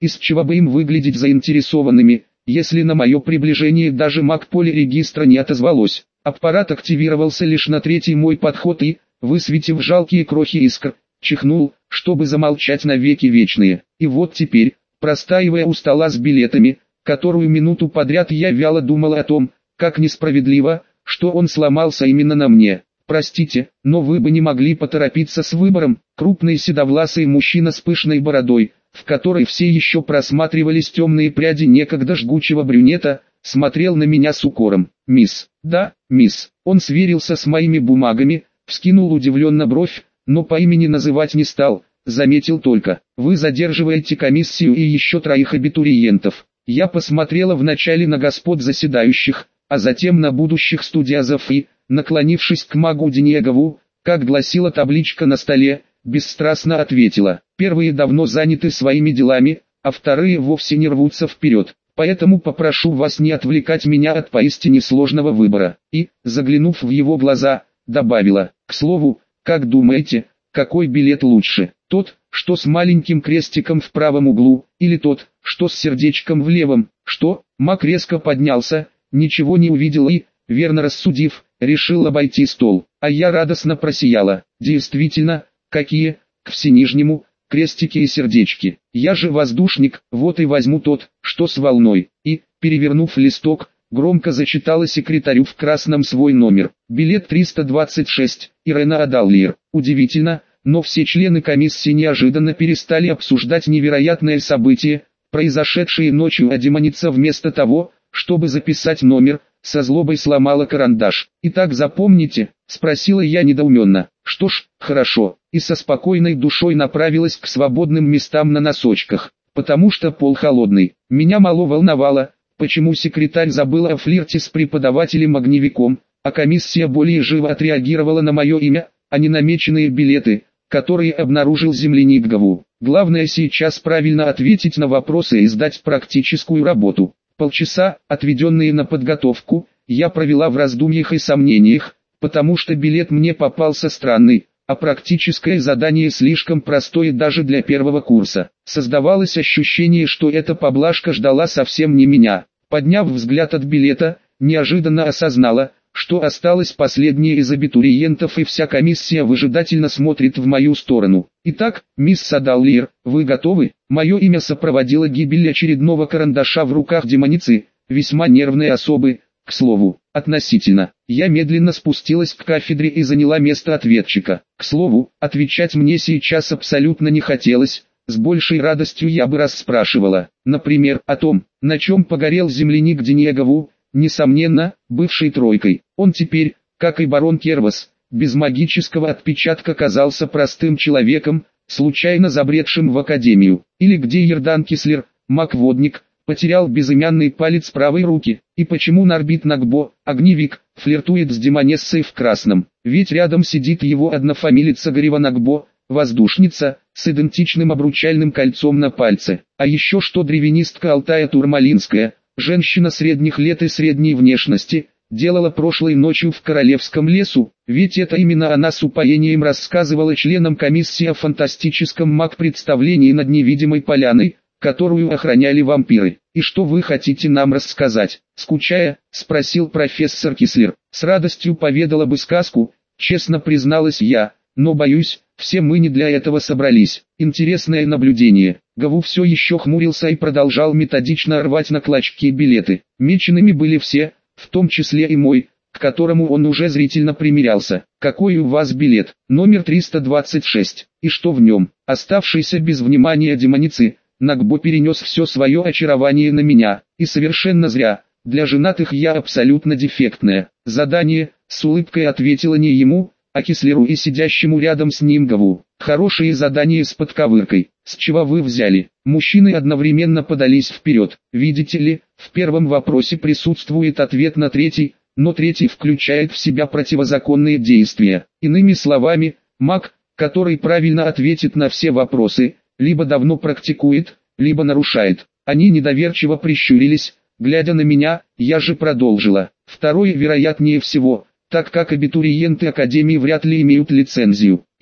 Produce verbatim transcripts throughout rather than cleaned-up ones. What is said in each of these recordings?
из чего бы им выглядеть заинтересованными, если на мое приближение даже маг поля регистра не отозвалось. Аппарат активировался лишь на третий мой подход и, высветив жалкие крохи искр, чихнул, чтобы замолчать навеки вечные. И вот теперь, простаивая у стола с билетами, которую минуту подряд я вяло думал о том, как несправедливо, что он сломался именно на мне. Простите, но вы бы не могли поторопиться с выбором. Крупный седовласый мужчина с пышной бородой, в которой все еще просматривались темные пряди некогда жгучего брюнета, смотрел на меня с укором. «Мисс». «Да, мисс». Он сверился с моими бумагами, вскинул удивленно бровь, но по имени называть не стал, заметил только: «Вы задерживаете комиссию и еще троих абитуриентов». Я посмотрела вначале на господ заседающих, а затем на будущих студиозов и, наклонившись к магу Денегову, как гласила табличка на столе, бесстрастно ответила: «Первые давно заняты своими делами, а вторые вовсе не рвутся вперед. Поэтому попрошу вас не отвлекать меня от поистине сложного выбора». И, заглянув в его глаза, добавила: «К слову, как думаете, какой билет лучше? Тот, что с маленьким крестиком в правом углу, или тот, что с сердечком в левом?» «Что?» Маг резко поднялся, ничего не увидел и, верно рассудив, решил обойти стол. А я радостно просияла. «Действительно, какие, к всенижнему, крестики и сердечки. Я же воздушник, вот и возьму тот, что с волной». И, перевернув листок, громко зачитала секретарю в красном свой номер. «Билет триста двадцать шесть, Ирена Адаллиер». Удивительно, но все члены комиссии неожиданно перестали обсуждать невероятное событие, произошедшее ночью, а демоница вместо того, чтобы записать номер, со злобой сломала карандаш. «Итак, запомните?» – спросила я недоуменно. «Что ж, хорошо», и со спокойной душой направилась к свободным местам на носочках, потому что пол холодный. Меня мало волновало, почему секретарь забыла о флирте с преподавателем-огневиком, а комиссия более живо отреагировала на мое имя, а не намеченные билеты, которые обнаружил земляник Гаву. Главное сейчас правильно ответить на вопросы и сдать практическую работу. Полчаса, отведенные на подготовку, я провела в раздумьях и сомнениях, потому что билет мне попался странный, а практическое задание слишком простое даже для первого курса. Создавалось ощущение, что эта поблажка ждала совсем не меня. Подняв взгляд от билета, неожиданно осознала, что осталась последняя из абитуриентов, и вся комиссия выжидательно смотрит в мою сторону. «Итак, мисс Адаллиер, вы готовы?» Мое имя сопроводило гибель очередного карандаша в руках демоницы, весьма нервной особы, к слову. Относительно. Я медленно спустилась к кафедре и заняла место ответчика. К слову, отвечать мне сейчас абсолютно не хотелось. С большей радостью я бы расспрашивала, например, о том, на чем погорел земляник Денегову, несомненно, бывшей тройкой. Он теперь, как и барон Кервас, без магического отпечатка казался простым человеком, случайно забредшим в академию. Или где Йордан Кислер, маг-водник, потерял безымянный палец правой руки, и почему Нарбит Нагбо, огневик, флиртует с демонессой в красном. Ведь рядом сидит его однофамилица Гарева Нагбо, воздушница, с идентичным обручальным кольцом на пальце. А еще что древенистка Алтая Турмалинская, женщина средних лет и средней внешности, делала прошлой ночью в Королевском лесу, ведь это именно она с упоением рассказывала членам комиссии о фантастическом маг-представлении над невидимой поляной, которую охраняли вампиры. «И что вы хотите нам рассказать?» Скучая, спросил профессор Кислер. «С радостью поведала бы сказку», честно призналась я, «но боюсь, все мы не для этого собрались». Интересное наблюдение. Гаву все еще хмурился и продолжал методично рвать на клочки билеты. Меченными были все, в том числе и мой, к которому он уже зрительно примирялся. «Какой у вас билет?» «Номер триста двадцать шесть. И что в нем?» Оставшийся без внимания демоницы, Нагбо перенес все свое очарование на меня, и совершенно зря. Для женатых я абсолютно дефектная. «Задание», с улыбкой ответила не ему, а Кислеру и сидящему рядом с ним Гаву. «Хорошее задание с подковыркой. С чего вы взяли?» Мужчины одновременно подались вперед. Видите ли, в первом вопросе присутствует ответ на третий, но третий включает в себя противозаконные действия. Иными словами, маг, который правильно ответит на все вопросы, либо давно практикует, либо нарушает. Они недоверчиво прищурились, глядя на меня, я же продолжила. Второе вероятнее всего, так как абитуриенты Академии вряд ли имеют лицензию.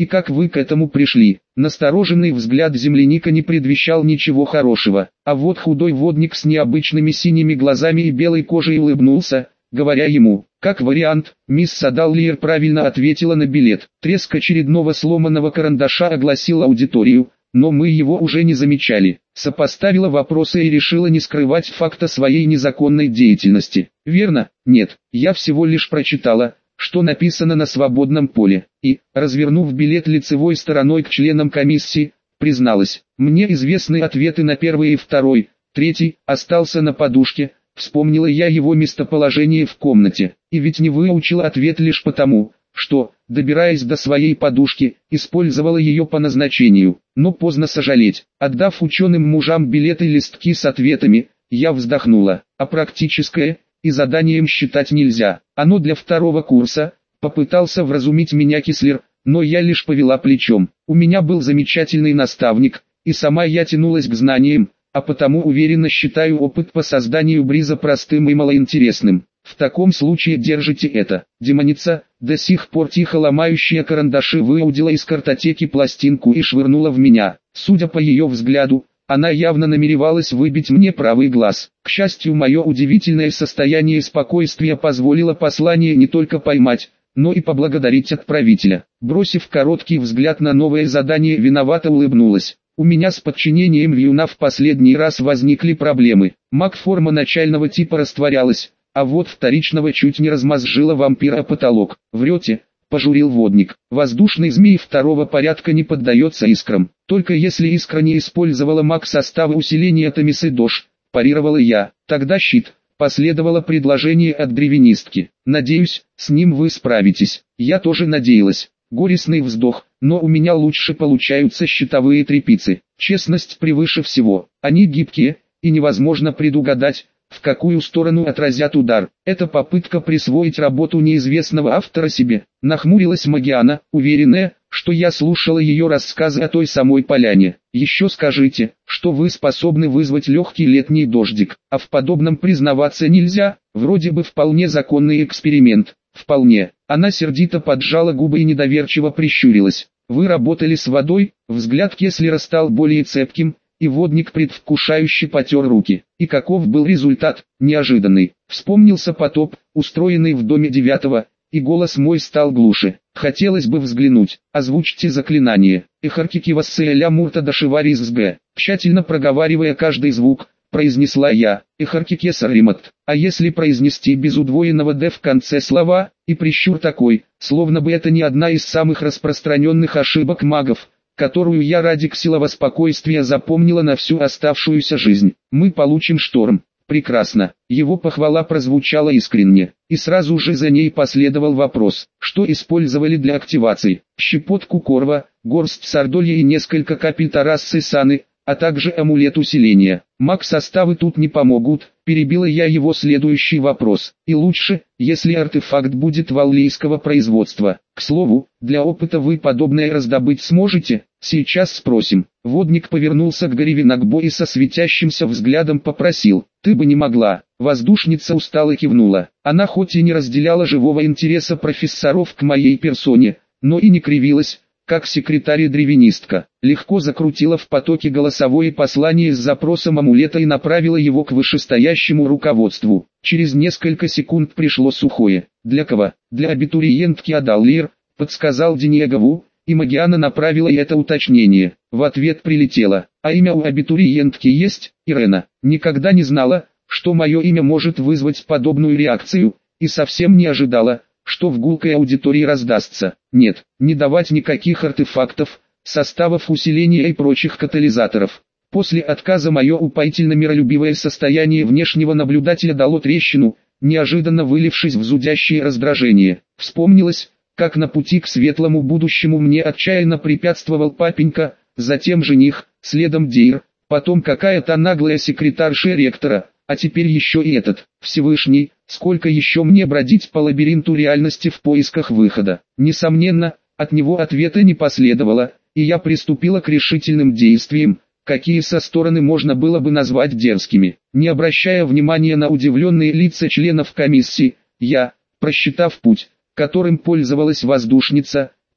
И как вы к этому пришли? Настороженный взгляд земляника не предвещал ничего хорошего, а вот худой водник с необычными синими глазами и белой кожей улыбнулся, говоря ему: «Как вариант, мисс Садаллиер правильно ответила на билет». Треск очередного сломанного карандаша огласил аудиторию, но мы его уже не замечали. Сопоставила вопросы и решила не скрывать факта своей незаконной деятельности. Верно? Нет, я всего лишь прочитала, что написано на свободном поле, и, развернув билет лицевой стороной к членам комиссии, призналась: мне известны ответы на первый и второй, третий остался на подушке. Вспомнила я его местоположение в комнате, и ведь не выучила ответ лишь потому, что, добираясь до своей подушки, использовала ее по назначению. Но поздно сожалеть. Отдав ученым мужам билеты и листки с ответами, я вздохнула. А практическое и заданием считать нельзя. Оно для второго курса. Попытался вразумить меня Кислер, но я лишь повела плечом. У меня был замечательный наставник, и сама я тянулась к знаниям, а потому уверенно считаю опыт по созданию бриза простым и малоинтересным. В таком случае держите это. Демоница, до сих пор тихо ломающая карандаши, выудила из картотеки пластинку и швырнула в меня. Судя по ее взгляду, она явно намеревалась выбить мне правый глаз. К счастью, мое удивительное состояние спокойствия позволило послание не только поймать, но и поблагодарить отправителя. Бросив короткий взгляд на новое задание, виновато улыбнулась. У меня с подчинением Вьюна в последний раз возникли проблемы. Маг-форма начального типа растворялась, а вот вторичного чуть не размозжила вампира о потолок. Врете, пожурил водник. Воздушный змей второго порядка не поддается искрам. Только если искра не использовала маг состава усиления Томис и Дош, парировала я. Тогда щит. Последовало предложение от древенистки. Надеюсь, с ним вы справитесь. Я тоже надеялась. Горестный вздох, но у меня лучше получаются щитовые тряпицы. Честность превыше всего. Они гибкие, и невозможно предугадать, в какую сторону отразят удар. Это попытка присвоить работу неизвестного автора себе. Нахмурилась Магиана, уверенная, что я слушала ее рассказы о той самой поляне. Еще скажите, что вы способны вызвать легкий летний дождик, а в подобном признаваться нельзя, вроде бы вполне законный эксперимент. Вполне. Она сердито поджала губы и недоверчиво прищурилась. Вы работали с водой? Взгляд Кеслера стал более цепким, и водник предвкушающе потер руки. И каков был результат? Неожиданный. Вспомнился потоп, устроенный в доме девятого, и голос мой стал глуше. Хотелось бы взглянуть. Озвучьте заклинание. Эхаркики васселя мурта дашиварис сг. Тщательно проговаривая каждый звук, произнесла я. Эхаркики саримат. А если произнести без удвоенного «д» в конце слова, и прищур такой, словно бы это не одна из самых распространенных ошибок магов, которую я ради ксилова спокойствия запомнила на всю оставшуюся жизнь. Мы получим шторм. Прекрасно. Его похвала прозвучала искренне, и сразу же за ней последовал вопрос, что использовали для активации. Щепотку корва, горсть сардолья и несколько капель тарассы саны, а также амулет усиления. Маг-составы тут не помогут, перебила я его следующий вопрос. И лучше, если артефакт будет валлийского производства. К слову, для опыта вы подобное раздобыть сможете? Сейчас спросим. Водник повернулся к Горевинагбо и со светящимся взглядом попросил. Ты бы не могла. Воздушница устало кивнула. Она хоть и не разделяла живого интереса профессоров к моей персоне, но и не кривилась, как секретарь-древенистка. Легко закрутила в потоке голосовое послание с запросом амулета и направила его к вышестоящему руководству. Через несколько секунд пришло сухое. Для кого? Для абитуриентки Адаллир, подсказал Денегову, и Магиана направила это уточнение. В ответ прилетело. А имя у абитуриентки есть? Ирена. Никогда не знала, что мое имя может вызвать подобную реакцию, и совсем не ожидала, что в гулкой аудитории раздастся. Нет, не давать никаких артефактов, составов усиления и прочих катализаторов. После отказа мое упоительно-миролюбивое состояние внешнего наблюдателя дало трещину, неожиданно вылившись в зудящее раздражение. Вспомнилось, как на пути к светлому будущему мне отчаянно препятствовал папенька, затем жених, следом Дейр, потом какая-то наглая секретарша ректора, а теперь еще и этот. Всевышний, сколько еще мне бродить по лабиринту реальности в поисках выхода? Несомненно, от него ответа не последовало, и я приступила к решительным действиям, какие со стороны можно было бы назвать дерзкими. Не обращая внимания на удивленные лица членов комиссии, я, просчитав путь, которым пользовалась воздушница,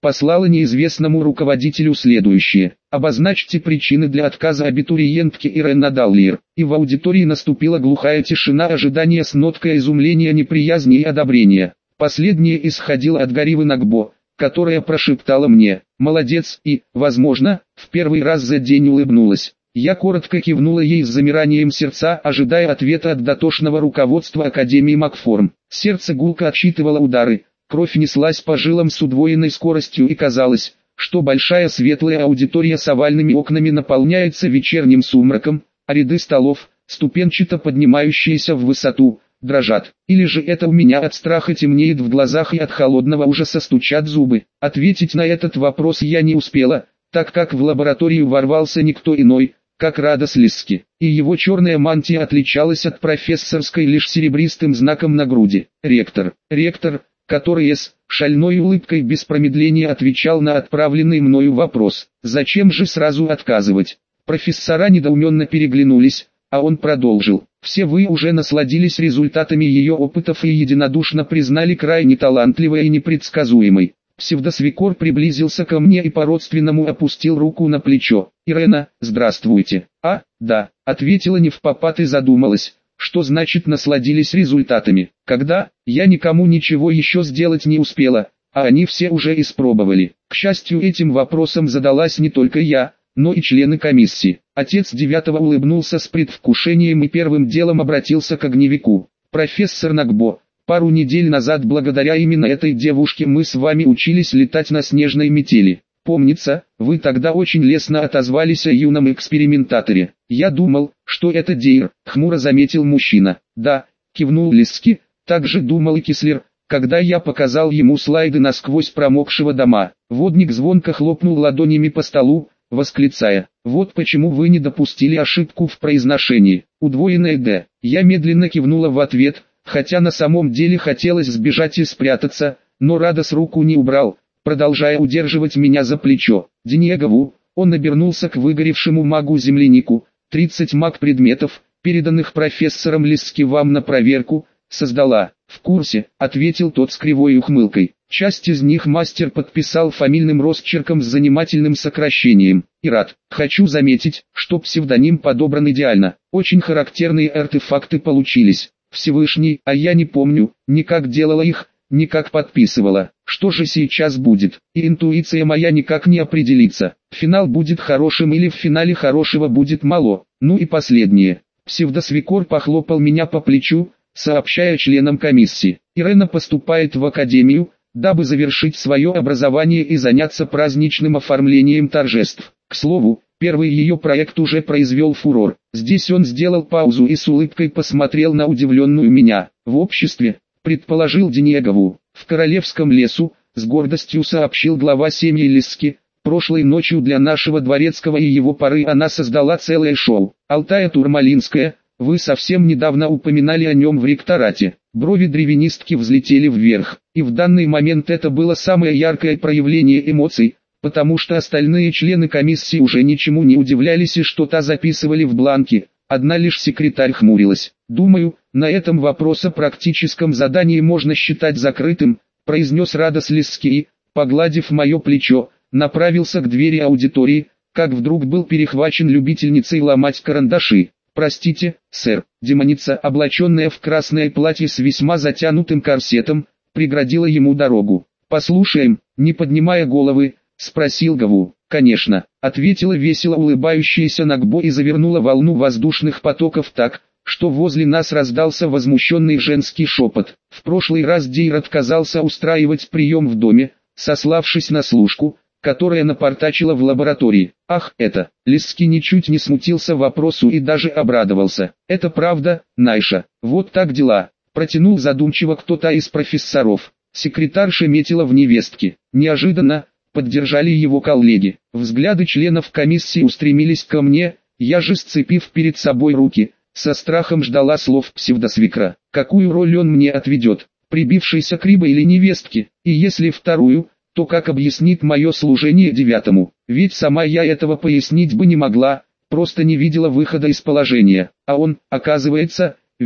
послала неизвестному руководителю следующее: обозначьте причины для отказа абитуриентки Ирена Даллиер. И в аудитории наступила глухая тишина ожидания с ноткой изумления, неприязни и одобрения. Последнее исходило от Гаривы Нагбо, которая прошептала мне: «Молодец», и, возможно, в первый раз за день улыбнулась. Я коротко кивнула ей с замиранием сердца, ожидая ответа от дотошного руководства Академии Макформ. Сердце гулко отсчитывало удары, кровь неслась по жилам с удвоенной скоростью и казалось, что большая светлая аудитория с овальными окнами наполняется вечерним сумраком, а ряды столов, ступенчато поднимающиеся в высоту, дрожат. Или же это у меня от страха темнеет в глазах и от холодного ужаса стучат зубы. Ответить на этот вопрос я не успела, так как в лабораторию ворвался никто иной, как Радос Лисски, и его черная мантия отличалась от профессорской лишь серебристым знаком на груди. Ректор, ректор, который с шальной улыбкой без промедления отвечал на отправленный мною вопрос: «Зачем же сразу отказывать?» Профессора недоуменно переглянулись, а он продолжил: «Все вы уже насладились результатами ее опытов и единодушно признали крайне талантливой и непредсказуемой». Псевдосвекор приблизился ко мне и по-родственному опустил руку на плечо. «Ирена, здравствуйте». «А, да», — ответила невпопад и задумалась, что значит насладились результатами. Когда, я никому ничего еще сделать не успела, а они все уже испробовали. К счастью, этим вопросом задалась не только я, но и члены комиссии. Отец девятого улыбнулся с предвкушением и первым делом обратился к огневику. «Профессор Нагбо, пару недель назад благодаря именно этой девушке мы с вами учились летать на снежной метели. Помнится, вы тогда очень лестно отозвались о юном экспериментаторе. Я думал, что это Дейр», — хмуро заметил мужчина. «Да», — кивнул Лисски, — «так же думал и Кислер, когда я показал ему слайды насквозь промокшего дома». Водник звонко хлопнул ладонями по столу, восклицая: «Вот почему вы не допустили ошибку в произношении. Удвоенное «д». Я медленно кивнула в ответ, хотя на самом деле хотелось сбежать и спрятаться, но Радос руку не убрал, продолжая удерживать меня за плечо. «Денегову», он обернулся к выгоревшему магу-землянику, «тридцать маг-предметов, переданных профессором Лисски вам на проверку, создала». «В курсе», — ответил тот с кривой ухмылкой. «Часть из них мастер подписал фамильным росчерком с занимательным сокращением. И рад. Хочу заметить, что псевдоним подобран идеально. Очень характерные артефакты получились. Всевышний, а я не помню, ни как делала их, ни как подписывала. Что же сейчас будет? И интуиция моя никак не определится. Финал будет хорошим или в финале хорошего будет мало. Ну и последнее». Псевдосвекор похлопал меня по плечу, сообщая членам комиссии: «Ирена поступает в академию, дабы завершить свое образование и заняться праздничным оформлением торжеств». К слову, первый ее проект уже произвел фурор. Здесь он сделал паузу и с улыбкой посмотрел на удивленную меня. «В обществе», — предположил Денегову, — «в Королевском лесу», — с гордостью сообщил глава семьи Лисски. «Прошлой ночью для нашего дворецкого и его пары она создала целое шоу. Алтая Турмалинская, вы совсем недавно упоминали о нем в ректорате». Брови древенистки взлетели вверх, и в данный момент это было самое яркое проявление эмоций, потому что остальные члены комиссии уже ничему не удивлялись и что-то записывали в бланке. Одна лишь секретарь хмурилась. «Думаю, на этом вопрос о практическом задании можно считать закрытым», — произнес Радос Лисски и, погладив мое плечо, направился к двери аудитории, как вдруг был перехвачен любительницей ломать карандаши. «Простите, сэр», демоница, облаченная в красное платье с весьма затянутым корсетом, преградила ему дорогу. «Послушаем», не поднимая головы, спросил Гаву. «Конечно», ответила весело улыбающаяся Нагбо и завернула волну воздушных потоков так, что возле нас раздался возмущенный женский шепот. В прошлый раз Дейр отказался устраивать прием в доме, сославшись на служку, которая напортачила в лаборатории. «Ах, это!» Лисски ничуть не смутился вопросу и даже обрадовался. «Это правда, Найша, вот так дела», протянул задумчиво кто-то из профессоров. Секретарша метила в невестки. Неожиданно поддержали его коллеги. Взгляды членов комиссии устремились ко мне, я же, сцепив перед собой руки, со страхом ждала слов псевдосвекра. Какую роль он мне отведет, прибившейся к Рибе или невестке, и если вторую, то как объяснит мое служение девятому? Ведь сама я этого пояснить бы не могла, просто не видела выхода из положения, а он, оказывается, видел.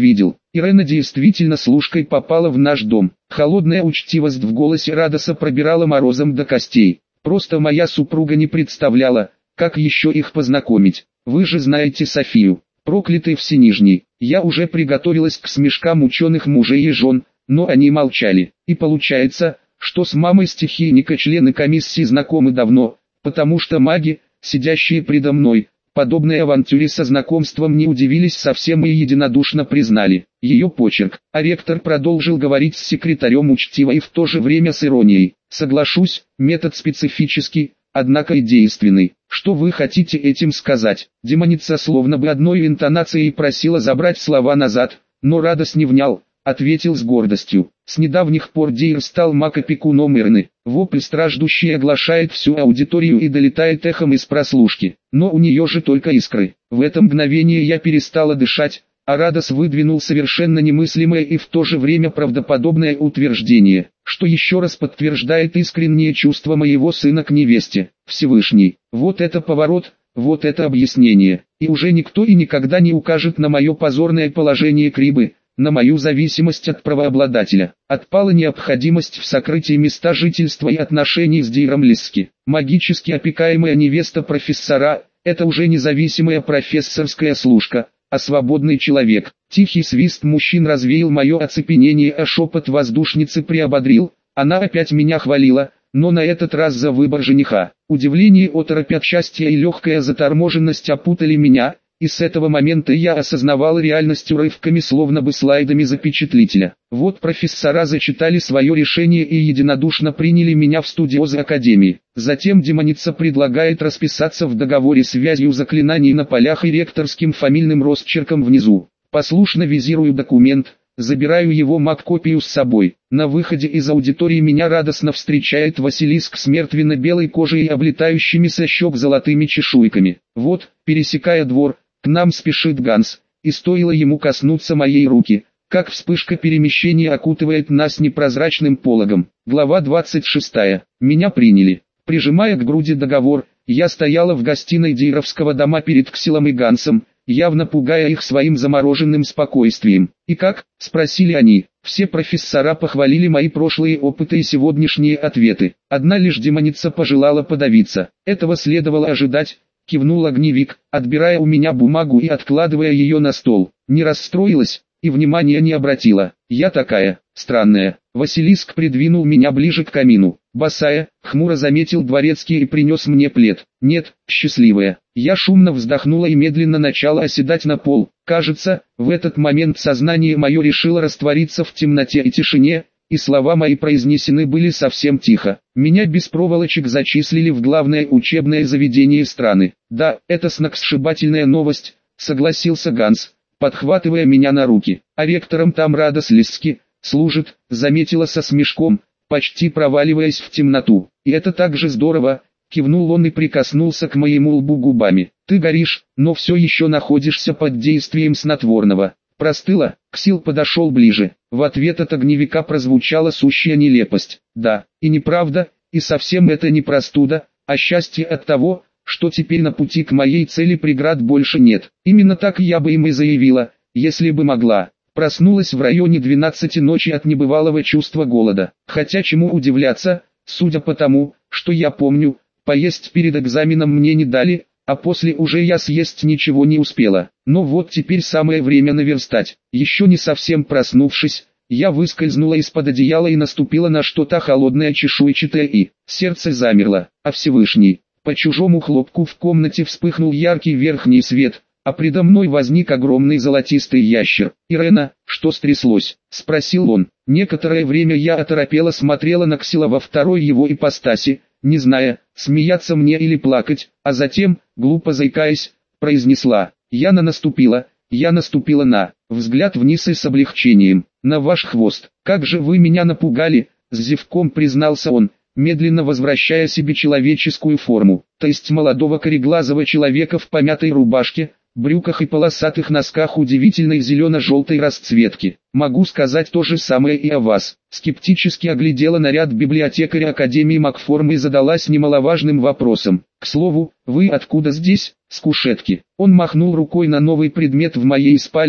Ирена действительно служкой попала в наш дом. Холодная учтивость в голосе Радоса пробирала морозом до костей. Просто моя супруга не представляла, как еще их познакомить. Вы же знаете Софию, проклятый Всенижний. Я уже приготовилась к смешкам ученых мужей и жен, но они молчали. И получается, что с мамой стихийника члены комиссии знакомы давно, потому что маги, сидящие предо мной, подобной авантюре со знакомством не удивились совсем и единодушно признали ее почерк. А ректор продолжил говорить с секретарем учтиво и в то же время с иронией. Соглашусь, метод специфический, однако и действенный. Что вы хотите этим сказать? Демоница словно бы одной интонацией просила забрать слова назад, но Радос не внял, ответил с гордостью. С недавних пор Дейр стал маг-опекуном Ирны. Вопль страждущий оглашает всю аудиторию и долетает эхом из прослушки. Но у нее же только искры. В это мгновение я перестала дышать, а Радос выдвинул совершенно немыслимое и в то же время правдоподобное утверждение, что еще раз подтверждает искренние чувства моего сына к невесте. Всевышний. Вот это поворот, вот это объяснение. И уже никто и никогда не укажет на мое позорное положение Крибы, на мою зависимость от правообладателя. Отпала необходимость в сокрытии места жительства и отношений с Дейром Лисски. Магически опекаемая невеста профессора – это уже независимая профессорская служка, а свободный человек. Тихий свист мужчин развеял мое оцепенение, а шепот воздушницы приободрил. Она опять меня хвалила, но на этот раз за выбор жениха. Удивление, оторопь от счастья и легкая заторможенность опутали меня, и с этого момента я осознавал реальность урывками, словно бы слайдами запечатлителя. Вот профессора зачитали свое решение и единодушно приняли меня в студиозы Академии. Затем демоница предлагает расписаться в договоре связью заклинаний на полях и ректорским фамильным росчерком внизу. Послушно визирую документ, забираю его маг-копию с собой. На выходе из аудитории меня радостно встречает Василиск с мертвенно-белой кожей и облетающими со щек золотыми чешуйками. Вот, пересекая двор, к нам спешит Ганс, и стоило ему коснуться моей руки, как вспышка перемещения окутывает нас непрозрачным пологом. Глава двадцать шестая. Меня приняли. Прижимая к груди договор, я стояла в гостиной Дейровского дома перед Ксилом и Гансом, явно пугая их своим замороженным спокойствием. «И как?» – спросили они. Все профессора похвалили мои прошлые опыты и сегодняшние ответы. Одна лишь демоница пожелала подавиться. Этого следовало ожидать. Кивнул огневик, отбирая у меня бумагу и откладывая ее на стол. Не расстроилась и внимания не обратила. Я такая, странная. Василиск придвинул меня ближе к камину. Босая, хмуро заметил дворецкий и принес мне плед. Нет, счастливая. Я шумно вздохнула и медленно начала оседать на пол. Кажется, в этот момент сознание мое решило раствориться в темноте и тишине, и слова мои произнесены были совсем тихо. Меня без проволочек зачислили в главное учебное заведение страны. Да, это сногсшибательная новость, согласился Ганс, подхватывая меня на руки. А ректором там Радос Лисски служит, заметила со смешком, почти проваливаясь в темноту. И это так же здорово, кивнул он и прикоснулся к моему лбу губами. Ты горишь, но все еще находишься под действием снотворного. Простыла, Ксил подошел ближе. В ответ от огневика прозвучала сущая нелепость. Да, и неправда, и совсем это не простуда, а счастье от того, что теперь на пути к моей цели преград больше нет. Именно так я бы им и заявила, если бы могла. Проснулась в районе двенадцати ночи от небывалого чувства голода. Хотя чему удивляться, судя по тому, что я помню, поесть перед экзаменом мне не дали, а после уже я съесть ничего не успела. Но вот теперь самое время наверстать. Еще не совсем проснувшись, я выскользнула из-под одеяла и наступила на что-то холодное, чешуйчатое, и сердце замерло. А Всевышний, по чужому хлопку в комнате вспыхнул яркий верхний свет, а предо мной возник огромный золотистый ящер. «Ирена, что стряслось?» – спросил он. Некоторое время я оторопела смотрела на Ксила во второй его ипостаси, не зная, смеяться мне или плакать, а затем, глупо заикаясь, произнесла: «Яна наступила, я наступила на...» Взгляд вниз и с облегчением. «На ваш хвост. Как же вы меня напугали!» С зевком признался он, медленно возвращая себе человеческую форму, то есть молодого кореглазого человека в помятой рубашке, брюках и полосатых носках удивительной зелено-желтой расцветки. «Могу сказать то же самое и о вас». Скептически оглядела наряд библиотекаря Академии Макформ и задалась немаловажным вопросом. «К слову, вы откуда здесь, с кушетки?» Он махнул рукой на новый предмет в моей спальне,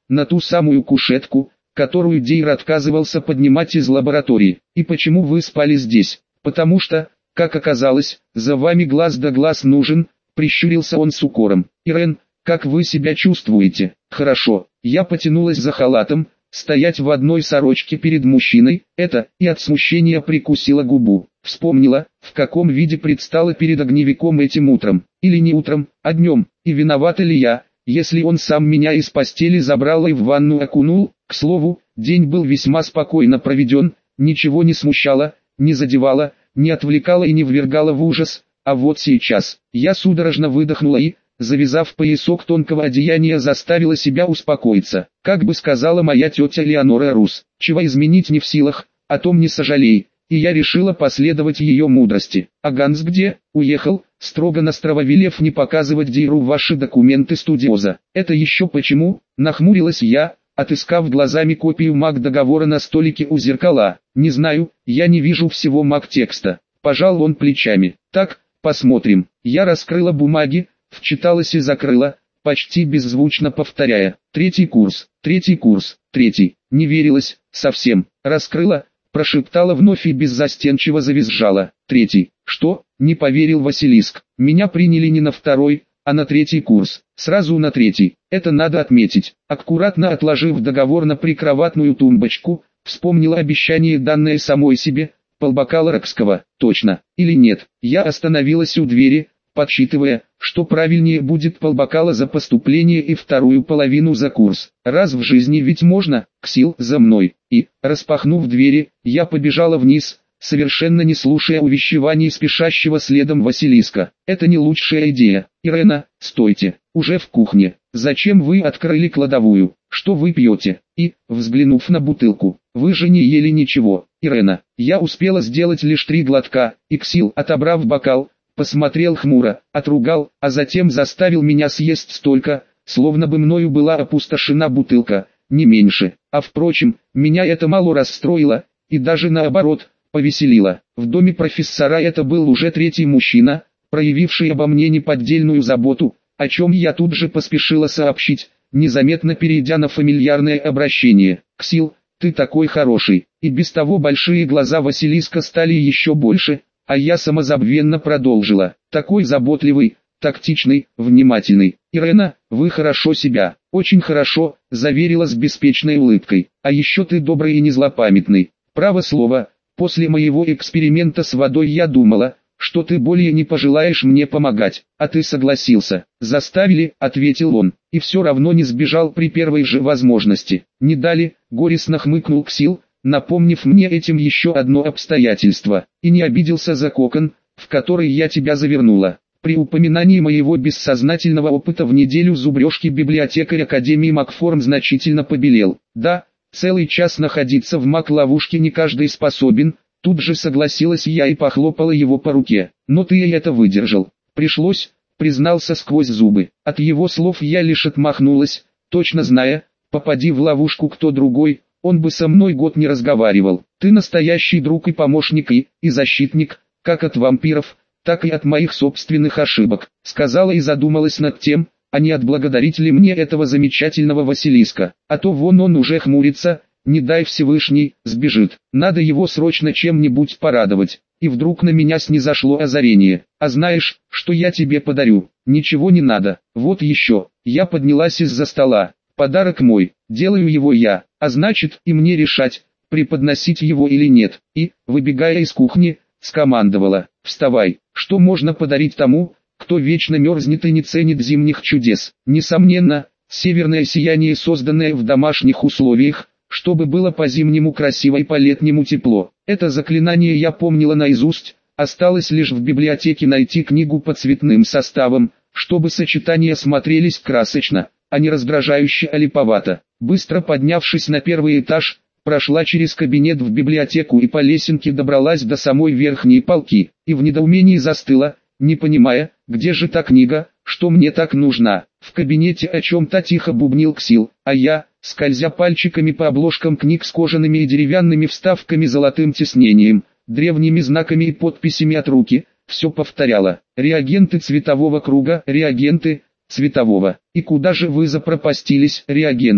на ту самую кушетку, которую Дейр отказывался поднимать из лаборатории. И почему вы спали здесь? Потому что, как оказалось, за вами глаз да глаз нужен, прищурился он с укором. Ирен, как вы себя чувствуете? Хорошо. Я потянулась за халатом. Стоять в одной сорочке перед мужчиной, это, и от смущения прикусила губу. Вспомнила, в каком виде предстала перед огневиком этим утром. Или не утром, а днем. И виновата ли я, если он сам меня из постели забрал и в ванну окунул? К слову, день был весьма спокойно проведен, ничего не смущало, не задевало, не отвлекало и не ввергало в ужас. А вот сейчас, я судорожно выдохнула и, завязав поясок тонкого одеяния, заставила себя успокоиться. Как бы сказала моя тетя Леонора Рус, чего изменить не в силах, о том не сожалей, и я решила последовать ее мудрости. А Ганс где? Уехал, строго настрово велев не показывать Дейру ваши документы студиоза. Это еще почему? Нахмурилась я, отыскав глазами копию маг-договора на столике у зеркала. Не знаю, я не вижу всего маг-текста. Пожал он плечами. Так, посмотрим. Я раскрыла бумаги, вчиталась и закрыла, почти беззвучно повторяя: третий курс, третий курс, третий. Не верилась, совсем. Раскрыла, прошептала вновь и беззастенчиво завизжала. Третий. Что? Не поверил Василиск. Меня приняли не на второй, а на третий курс. Сразу на третий. Это надо отметить. Аккуратно отложив договор на прикроватную тумбочку, вспомнила обещание, данное самой себе, полбокала Рокского. Точно. Или нет? Я остановилась у двери, подсчитывая, что правильнее будет полбокала за поступление и вторую половину за курс. Раз в жизни ведь можно, Ксил, за мной. И, распахнув двери, я побежала вниз, совершенно не слушая увещеваний спешащего следом Василиска. Это не лучшая идея. Ирена, стойте, уже в кухне. Зачем вы открыли кладовую? Что вы пьете? И, взглянув на бутылку, вы же не ели ничего. Ирена, я успела сделать лишь три глотка, и Ксил, отобрав бокал, посмотрел хмуро, отругал, а затем заставил меня съесть столько, словно бы мною была опустошена бутылка, не меньше. А впрочем, меня это мало расстроило, и даже наоборот, повеселило. В доме профессора это был уже третий мужчина, проявивший обо мне неподдельную заботу, о чем я тут же поспешила сообщить, незаметно перейдя на фамильярное обращение. Ксил, ты такой хороший. И без того большие глаза Василиска стали еще больше, а я самозабвенно продолжила. Такой заботливый, тактичный, внимательный. Ирена, вы хорошо себя, очень хорошо, заверила с беспечной улыбкой. А еще ты добрый и не злопамятный. Право слово, после моего эксперимента с водой я думала, что ты более не пожелаешь мне помогать, а ты согласился. Заставили, ответил он, и все равно не сбежал при первой же возможности. Не дали, горестно хмыкнул Ксил, напомнив мне этим еще одно обстоятельство, и не обиделся за кокон, в который я тебя завернула. При упоминании моего бессознательного опыта в неделю зубрежки библиотекарь Академии Макформ значительно побелел. Да, целый час находиться в маг-ловушке не каждый способен, тут же согласилась я и похлопала его по руке. Но ты и это выдержал. Пришлось, признался сквозь зубы. От его слов я лишь отмахнулась, точно зная, попади в ловушку кто другой, он бы со мной год не разговаривал. Ты настоящий друг и помощник и, и защитник, как от вампиров, так и от моих собственных ошибок, сказала и задумалась над тем, а не отблагодарить ли мне этого замечательного Василиска, а то вон он уже хмурится, не дай Всевышний, сбежит, надо его срочно чем-нибудь порадовать. И вдруг на меня снизошло озарение. А знаешь, что я тебе подарю? Ничего не надо, вот еще. Я поднялась из-за стола. Подарок мой, делаю его я, а значит и мне решать, преподносить его или нет. И, выбегая из кухни, скомандовала: вставай, что можно подарить тому, кто вечно мерзнет и не ценит зимних чудес. Несомненно, северное сияние, созданное в домашних условиях, чтобы было по-зимнему красиво и по-летнему тепло. Это заклинание я помнила наизусть, осталось лишь в библиотеке найти книгу по цветным составам, чтобы сочетания смотрелись красочно, а не раздражающе олиповато. Быстро поднявшись на первый этаж, прошла через кабинет в библиотеку и по лесенке добралась до самой верхней полки, и в недоумении застыла, не понимая, где же та книга, что мне так нужна. В кабинете о чем-то тихо бубнил Ксил, а я, скользя пальчиками по обложкам книг с кожаными и деревянными вставками, золотым тиснением, древними знаками и подписями от руки, все повторяла: реагенты цветового круга, реагенты цветового. И куда же вы запропастились, реагенты?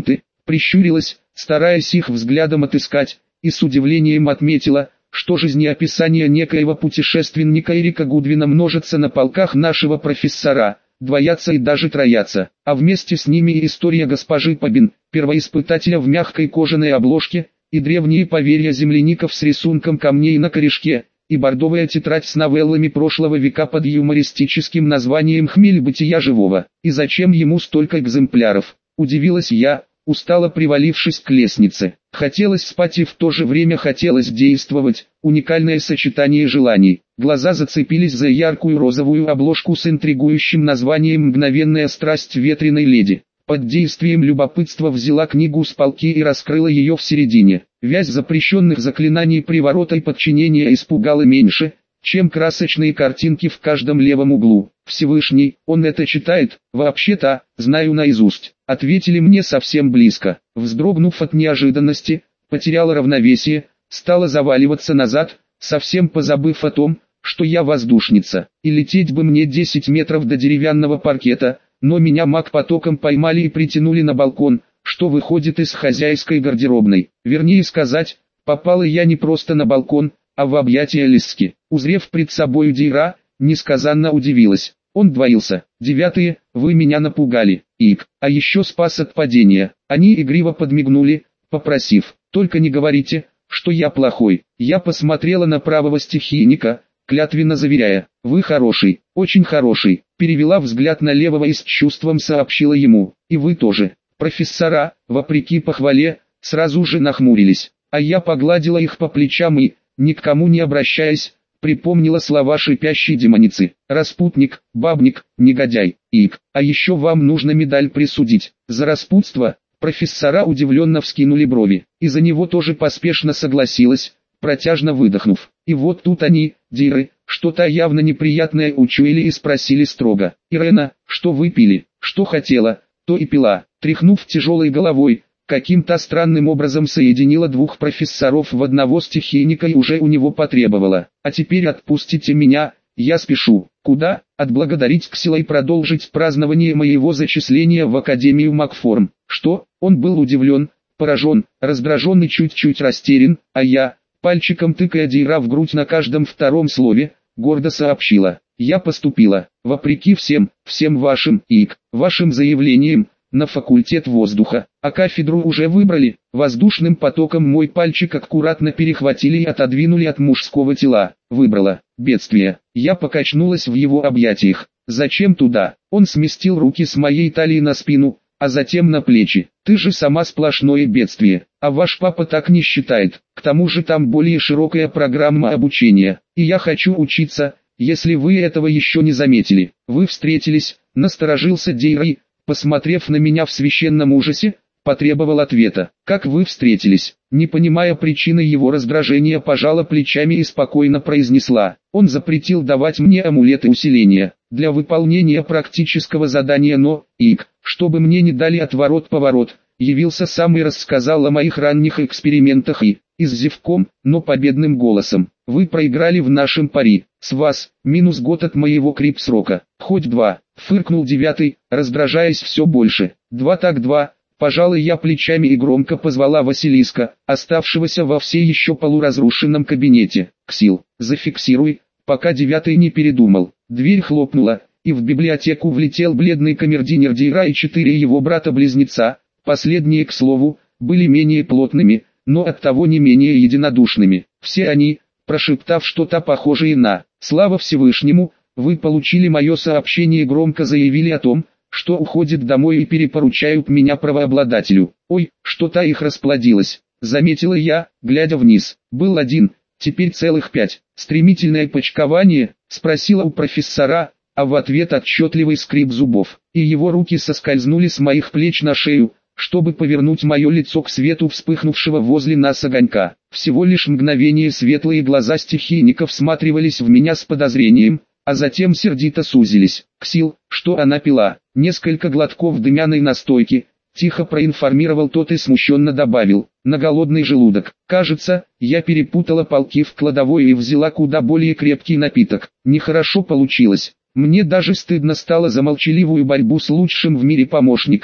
прищурилась, стараясь их взглядом отыскать, и с удивлением отметила, что жизнеописание некоего путешественника Эрика Гудвина множится на полках нашего профессора, двоятся и даже троятся, а вместе с ними и история госпожи Пабин, первоиспытателя в мягкой кожаной обложке, и древние поверья земляников с рисунком камней на корешке, и бордовая тетрадь с новеллами прошлого века под юмористическим названием «Хмель бытия живого». И зачем ему столько экземпляров? Удивилась я, устало привалившись к лестнице. Хотелось спать и в то же время хотелось действовать, уникальное сочетание желаний. Глаза зацепились за яркую розовую обложку с интригующим названием «Мгновенная страсть ветреной леди». Под действием любопытства взяла книгу с полки и раскрыла ее в середине. Вязь запрещенных заклинаний приворота и подчинения испугала меньше, чем красочные картинки в каждом левом углу. Всевышний, он это читает? Вообще-то, знаю наизусть. Ответили мне совсем близко. Вздрогнув от неожиданности, потеряла равновесие, стала заваливаться назад, совсем позабыв о том, что я воздушница. И лететь бы мне десять метров до деревянного паркета, но меня маг-потоком поймали и притянули на балкон, что выходит из хозяйской гардеробной. Вернее сказать, попала я не просто на балкон, а в объятия Лиски. Узрев пред собою Дейра, несказанно удивилась. Он двоился. Девятые, вы меня напугали. Ик, а еще спас от падения. Они игриво подмигнули, попросив, только не говорите, что я плохой. Я посмотрела на правого стихийника, клятвенно заверяя, вы хороший, очень хороший. Перевела взгляд на левого и с чувством сообщила ему, и вы тоже. Профессора, вопреки похвале, сразу же нахмурились, а я погладила их по плечам и, ни к кому не обращаясь, припомнила слова шипящей демоницы. Распутник, бабник, негодяй, ик. А еще вам нужно медаль присудить. За распутство. Профессора удивленно вскинули брови. И за него тоже поспешно согласилась, протяжно выдохнув. И вот тут они, Дейры, что-то явно неприятное учуяли и спросили строго. Ирена, что вы пили? Что хотела, то и пила. Тряхнув тяжелой головой, каким-то странным образом соединила двух профессоров в одного стихийника и уже у него потребовала. А теперь отпустите меня, я спешу. Куда? Отблагодарить Ксила и продолжить празднование моего зачисления в Академию Магформ. Что? Он был удивлен, поражен, раздражен и чуть-чуть растерян, а я, пальчиком тыкая Дейра в грудь на каждом втором слове, гордо сообщила. Я поступила, вопреки всем, всем вашим, ик, вашим заявлениям, на факультет воздуха, а кафедру уже выбрали. Воздушным потоком мой пальчик аккуратно перехватили и отодвинули от мужского тела. Выбрала. Бедствие. Я покачнулась в его объятиях. Зачем туда? Он сместил руки с моей талии на спину, а затем на плечи. Ты же сама сплошное бедствие. А ваш папа так не считает. К тому же там более широкая программа обучения. И я хочу учиться, если вы этого еще не заметили. Вы встретились, насторожился Дейра, посмотрев на меня в священном ужасе, потребовал ответа. Как вы встретились? Не понимая причины его раздражения, пожала плечами и спокойно произнесла. Он запретил давать мне амулеты усиления для выполнения практического задания, но, ик, чтобы мне не дали отворот-поворот, явился сам и рассказал о моих ранних экспериментах и, и с зевком, но победным голосом. Вы проиграли в нашем пари. С вас, минус год от моего крип-срока. Хоть два. Фыркнул девятый, раздражаясь все больше. Два так два. Пожалуй, я плечами и громко позвала Василиска, оставшегося во все еще полуразрушенном кабинете. Ксил, зафиксируй, пока девятый не передумал. Дверь хлопнула, и в библиотеку влетел бледный камердинер Дейра и четыре его брата-близнеца. Последние, к слову, были менее плотными, но оттого не менее единодушными. Все они, прошептав что-то похожее на «Слава Всевышнему», вы получили мое сообщение и громко заявили о том, что уходит домой и перепоручают меня правообладателю. Ой, что-то их расплодилось, заметила я, глядя вниз. Был один, теперь целых пять. Стремительное почкование, спросила у профессора, а в ответ отчетливый скрип зубов. И его руки соскользнули с моих плеч на шею, чтобы повернуть мое лицо к свету вспыхнувшего возле нас огонька. Всего лишь мгновение светлые глаза стихийника всматривались в меня с подозрением, а затем сердито сузились. Ксил, что она пила? Несколько глотков дымяной настойки, тихо проинформировал тот и смущенно добавил, на голодный желудок. Кажется, я перепутала полки в кладовой и взяла куда более крепкий напиток. Нехорошо получилось. Мне даже стыдно стало за молчаливую борьбу с лучшим в мире помощником,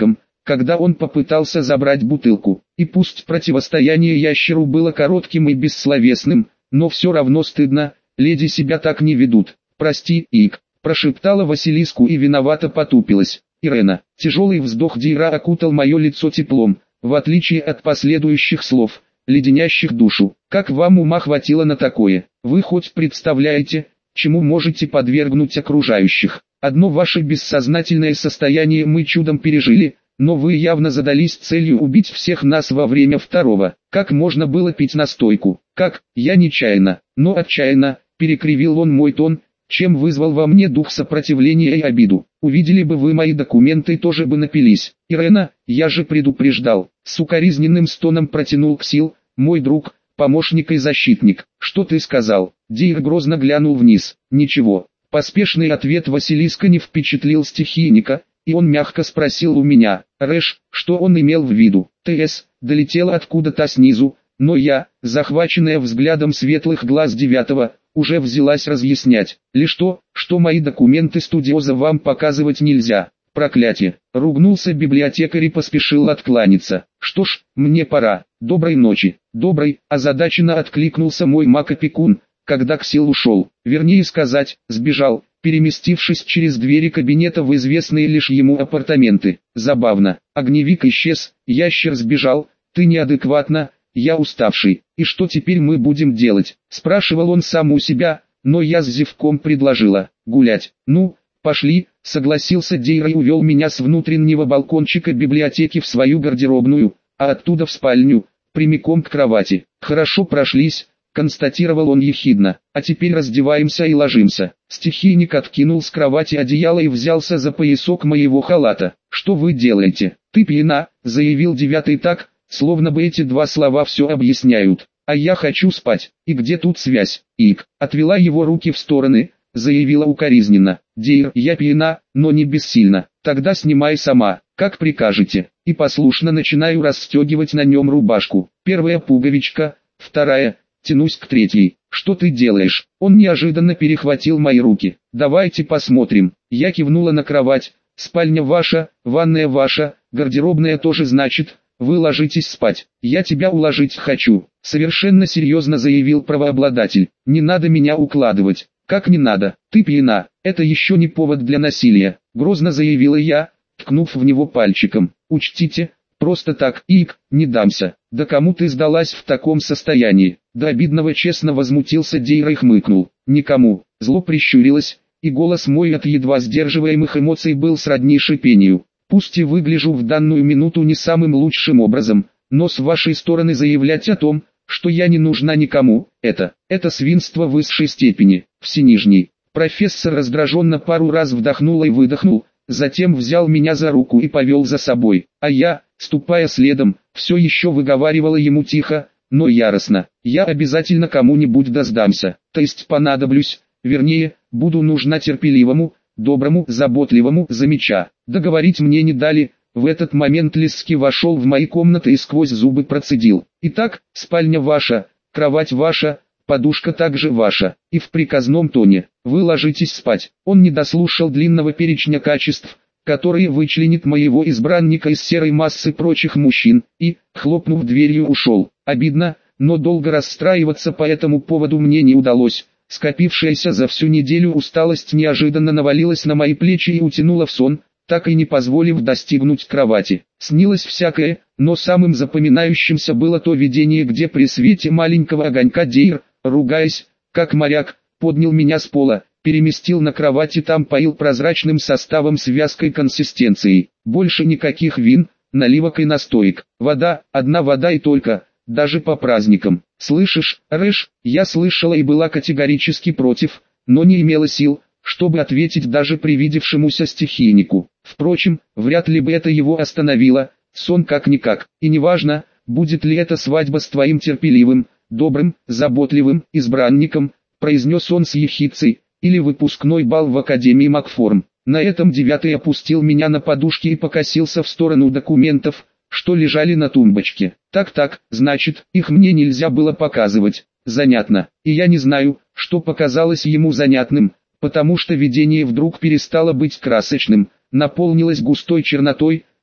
когда он попытался забрать бутылку. И пусть противостояние ящеру было коротким и бессловесным, но все равно стыдно, леди себя так не ведут. «Прости, Ик», – прошептала Василиску и виновато потупилась. «Ирена». Тяжелый вздох Дейра окутал мое лицо теплом, в отличие от последующих слов, леденящих душу. «Как вам ума хватило на такое? Вы хоть представляете, чему можете подвергнуть окружающих? Одно ваше бессознательное состояние мы чудом пережили, но вы явно задались целью убить всех нас во время второго. Как можно было пить настойку? Как? Я нечаянно, но отчаянно», – перекривил он мой тон, чем вызвал во мне дух сопротивления и обиду. «Увидели бы вы мои документы, тоже бы напились. Ирена, я же предупреждал», – с укоризненным стоном протянул Ксил, мой друг, помощник и защитник. «Что ты сказал?» Дейр грозно глянул вниз. «Ничего». Поспешный ответ Василиска не впечатлил стихийника, и он мягко спросил у меня: «Рэш, что он имел в виду?» «ТС», долетело откуда-то снизу, но я, захваченная взглядом светлых глаз девятого, уже взялась разъяснять. «Лишь то, что мои документы студиоза вам показывать нельзя». «Проклятие!» — ругнулся библиотекарь и поспешил откланяться. «Что ж, мне пора. Доброй ночи». «Доброй», — озадаченно откликнулся мой маг-опекун, когда Ксил ушел. Вернее сказать, сбежал, переместившись через двери кабинета в известные лишь ему апартаменты. Забавно. Огневик исчез, ящер сбежал, ты неадекватна, я уставший. «И что теперь мы будем делать?» – спрашивал он сам у себя, но я с зевком предложила: «Гулять». «Ну, пошли», – согласился Дейр и увел меня с внутреннего балкончика библиотеки в свою гардеробную, а оттуда в спальню, прямиком к кровати. «Хорошо прошлись», – констатировал он ехидно. «А теперь раздеваемся и ложимся». Стихийник откинул с кровати одеяло и взялся за поясок моего халата. «Что вы делаете?» «Ты пьяна», – заявил девятый так, словно бы эти два слова все объясняют. «А я хочу спать. И где тут связь?» Ик отвела его руки в стороны, заявила укоризненно. «Дейр, я пьяна, но не бессильна. Тогда снимай сама, как прикажете». И послушно начинаю расстегивать на нем рубашку. Первая пуговичка, вторая, тянусь к третьей. «Что ты делаешь?» Он неожиданно перехватил мои руки. «Давайте посмотрим». Я кивнула на кровать. «Спальня ваша, ванная ваша, гардеробная тоже, значит. Вы ложитесь спать. Я тебя уложить хочу», — совершенно серьезно заявил правообладатель. «Не надо меня укладывать». «Как не надо? Ты пьяна. Это еще не повод для насилия», — грозно заявила я, ткнув в него пальчиком. «Учтите, просто так, Ик, не дамся». «Да кому ты сдалась в таком состоянии?» До обидного честно возмутился Дейр и хмыкнул. «Никому». Зло прищурилось, и голос мой от едва сдерживаемых эмоций был сродни шипению. «Пусть и выгляжу в данную минуту не самым лучшим образом, но с вашей стороны заявлять о том, что я не нужна никому, это, это свинство высшей степени». «Всенижний». Профессор раздраженно пару раз вдохнул и выдохнул, затем взял меня за руку и повел за собой, а я, ступая следом, все еще выговаривала ему тихо, но яростно: «Я обязательно кому-нибудь доздамся, то есть понадоблюсь, вернее, буду нужна терпеливому, доброму, заботливому, замеча». Договорить мне не дали. В этот момент Лиски вошел в мои комнаты и сквозь зубы процедил: «Итак, спальня ваша, кровать ваша, подушка также ваша». И в приказном тоне: «Вы ложитесь спать». Он не дослушал длинного перечня качеств, которые вычленит моего избранника из серой массы прочих мужчин, и, хлопнув дверью, ушел. Обидно, но долго расстраиваться по этому поводу мне не удалось. Скопившаяся за всю неделю усталость неожиданно навалилась на мои плечи и утянула в сон, так и не позволив достигнуть кровати. Снилось всякое, но самым запоминающимся было то видение, где при свете маленького огонька Дейр, ругаясь, как моряк, поднял меня с пола, переместил на кровать и там поил прозрачным составом с вязкой консистенцией. Больше никаких вин, наливок и настоек. Вода, одна вода и только, даже по праздникам. «Слышишь, Рэш?» Я слышала и была категорически против, но не имела сил, чтобы ответить даже привидевшемуся стихийнику. Впрочем, вряд ли бы это его остановило, сон как-никак. И неважно, будет ли это свадьба с твоим терпеливым, добрым, заботливым избранником, произнес он с ехидцей, или выпускной бал в Академии Макформ. На этом девятый опустил меня на подушки и покосился в сторону документов, что лежали на тумбочке. Так-так, значит, их мне нельзя было показывать. Занятно. И я не знаю, что показалось ему занятным, потому что видение вдруг перестало быть красочным, наполнилось густой чернотой,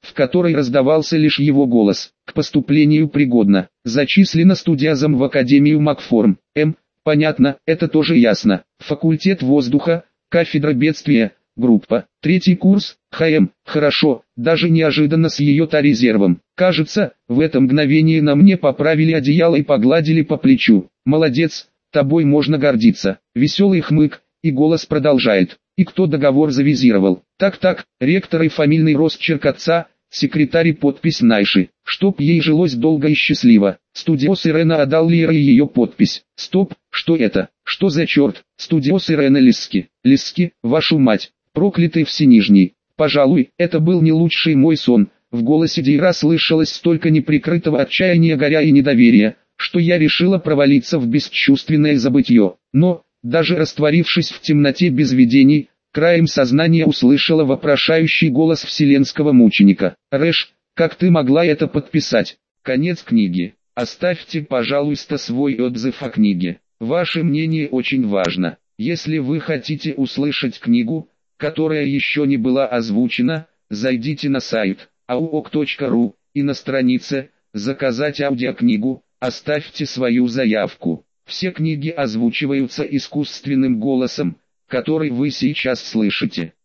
в которой раздавался лишь его голос. К поступлению пригодна. Зачислена студиозом в Академию Макформ. М. Понятно, это тоже ясно. Факультет воздуха, кафедра бедствия, группа. Третий курс, ХМ. Хорошо, даже неожиданно с ее-то резервом. Кажется, в это мгновение на мне поправили одеяло и погладили по плечу. Молодец, тобой можно гордиться. Веселый хмык, и голос продолжает. И кто договор завизировал? Так-так, ректор и фамильный росчерк отца, секретарь и подпись Найши. Чтоб ей жилось долго и счастливо. Студиос Ирена отдал Лире ее подпись. Стоп, что это? Что за черт? Студиос Ирена Лиски. Лиски, вашу мать. Проклятый всенижний. Пожалуй, это был не лучший мой сон. В голосе Дейра слышалось столько неприкрытого отчаяния, горя и недоверия, что я решила провалиться в бесчувственное забытье. Но, даже растворившись в темноте без видений, краем сознания услышала вопрошающий голос вселенского мученика. «Рэш, как ты могла это подписать?» Конец книги. Оставьте, пожалуйста, свой отзыв о книге. Ваше мнение очень важно. Если вы хотите услышать книгу, которая еще не была озвучена, зайдите на сайт ауок точка ру и на странице «Заказать аудиокнигу» оставьте свою заявку. Все книги озвучиваются искусственным голосом, который вы сейчас слышите.